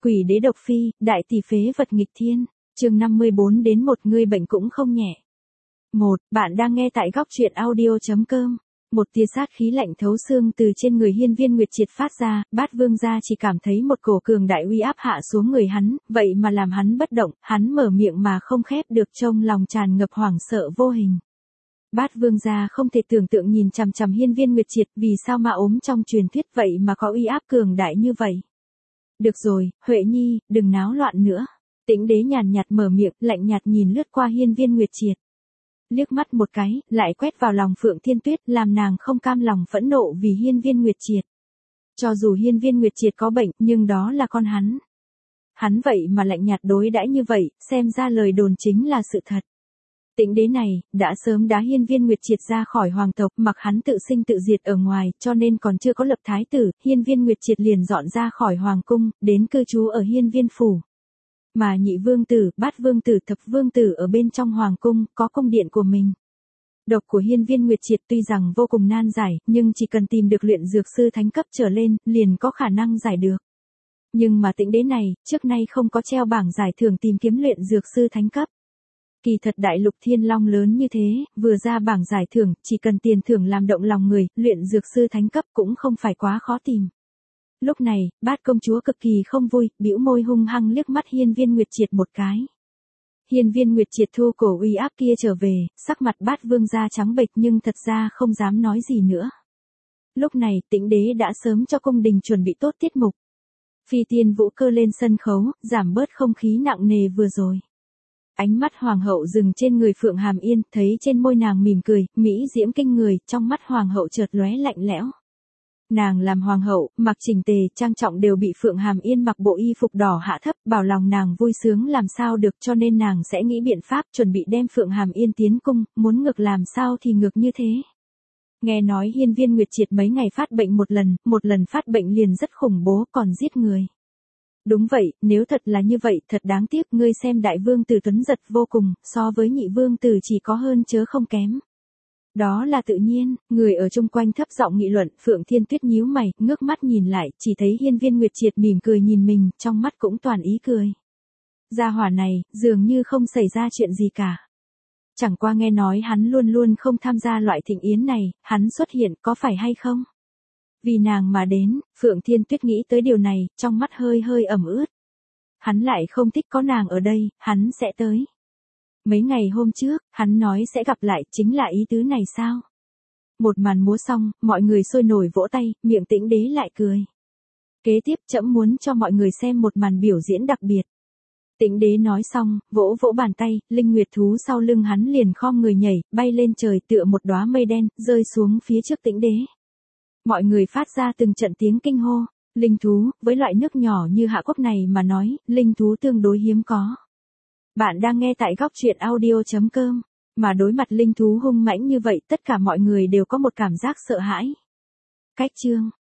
Quỷ đế độc phi, đại tỷ phế vật nghịch thiên. Chương 54 đến một người bệnh cũng không nhẹ. 1. Bạn đang nghe tại góc truyện audio.com. Một tia sát khí lạnh thấu xương từ trên người Hiên Viên Nguyệt Triệt phát ra, Bát Vương gia chỉ cảm thấy một cổ cường đại uy áp hạ xuống người hắn, vậy mà làm hắn bất động, hắn mở miệng mà không khép được, trong lòng tràn ngập hoảng sợ vô hình. Bát Vương gia không thể tưởng tượng nhìn chằm chằm Hiên Viên Nguyệt Triệt, vì sao mà ốm trong truyền thuyết vậy mà có uy áp cường đại như vậy. Được rồi, Huệ Nhi, đừng náo loạn nữa. Tĩnh đế nhàn nhạt mở miệng, lạnh nhạt nhìn lướt qua Hiên Viên Nguyệt Triệt. Liếc mắt một cái, lại quét vào lòng Phượng Thiên Tuyết, làm nàng không cam lòng phẫn nộ vì Hiên Viên Nguyệt Triệt. Cho dù Hiên Viên Nguyệt Triệt có bệnh, nhưng đó là con hắn. Hắn vậy mà lạnh nhạt đối đãi như vậy, xem ra lời đồn chính là sự thật. Tĩnh đế này, đã sớm đá Hiên Viên Nguyệt Triệt ra khỏi hoàng tộc, mặc hắn tự sinh tự diệt ở ngoài, cho nên còn chưa có lập thái tử, Hiên Viên Nguyệt Triệt liền dọn ra khỏi hoàng cung, đến cư trú ở Hiên Viên phủ. Mà nhị vương tử, bát vương tử, thập vương tử ở bên trong hoàng cung, có cung điện của mình. Độc của Hiên Viên Nguyệt Triệt tuy rằng vô cùng nan giải, nhưng chỉ cần tìm được luyện dược sư thánh cấp trở lên, liền có khả năng giải được. Nhưng mà Tĩnh đế này, trước nay không có treo bảng giải thưởng tìm kiếm luyện dược sư thánh cấp. Kỳ thật đại lục thiên long lớn như thế, vừa ra bảng giải thưởng, chỉ cần tiền thưởng làm động lòng người, luyện dược sư thánh cấp cũng không phải quá khó tìm. Lúc này, Bát công chúa cực kỳ không vui, bĩu môi hung hăng liếc mắt Hiên Viên Nguyệt Triệt một cái. Hiên Viên Nguyệt Triệt thu cổ uy áp kia trở về, sắc mặt Bát vương gia trắng bệch nhưng thật ra không dám nói gì nữa. Lúc này, Tĩnh đế đã sớm cho cung đình chuẩn bị tốt tiết mục. Phi tiên vũ cơ lên sân khấu, giảm bớt không khí nặng nề vừa rồi. Ánh mắt hoàng hậu dừng trên người Phượng Hàm Yên, thấy trên môi nàng mỉm cười, mỹ diễm kinh người, trong mắt hoàng hậu chợt lóe lạnh lẽo. Nàng làm hoàng hậu, mặc chỉnh tề, trang trọng đều bị Phượng Hàm Yên mặc bộ y phục đỏ hạ thấp, bảo lòng nàng vui sướng làm sao được, cho nên nàng sẽ nghĩ biện pháp chuẩn bị đem Phượng Hàm Yên tiến cung, muốn ngược làm sao thì ngược như thế. Nghe nói Hiên Viên Nguyệt Triệt mấy ngày phát bệnh một lần phát bệnh liền rất khủng bố, còn giết người. Đúng vậy, nếu thật là như vậy, thật đáng tiếc, ngươi xem đại vương tử tuấn giật vô cùng, so với nhị vương tử chỉ có hơn chớ không kém. Đó là tự nhiên, người ở chung quanh thấp giọng nghị luận, Phượng Thiên Tuyết nhíu mày, ngước mắt nhìn lại, chỉ thấy Hiên Viên Nguyệt Triệt mỉm cười nhìn mình, trong mắt cũng toàn ý cười. Gia hỏa này, dường như không xảy ra chuyện gì cả. Chẳng qua nghe nói hắn luôn luôn không tham gia loại thịnh yến này, hắn xuất hiện có phải hay không? Vì nàng mà đến, Phượng Thiên Tuyết nghĩ tới điều này, trong mắt hơi hơi ẩm ướt. Hắn lại không thích có nàng ở đây, hắn sẽ tới. Mấy ngày hôm trước, hắn nói sẽ gặp lại, chính là ý tứ này sao? Một màn múa xong, mọi người sôi nổi vỗ tay, miệng Tĩnh đế lại cười. Kế tiếp trẫm muốn cho mọi người xem một màn biểu diễn đặc biệt. Tĩnh đế nói xong, vỗ vỗ bàn tay, linh nguyệt thú sau lưng hắn liền khom người nhảy, bay lên trời tựa một đóa mây đen, rơi xuống phía trước Tĩnh đế. Mọi người phát ra từng trận tiếng kinh hô, linh thú, với loại nước nhỏ như Hạ Quốc này mà nói, linh thú tương đối hiếm có. Bạn đang nghe tại góc truyện audio.com, mà đối mặt linh thú hung mãnh như vậy, tất cả mọi người đều có một cảm giác sợ hãi. Cách chương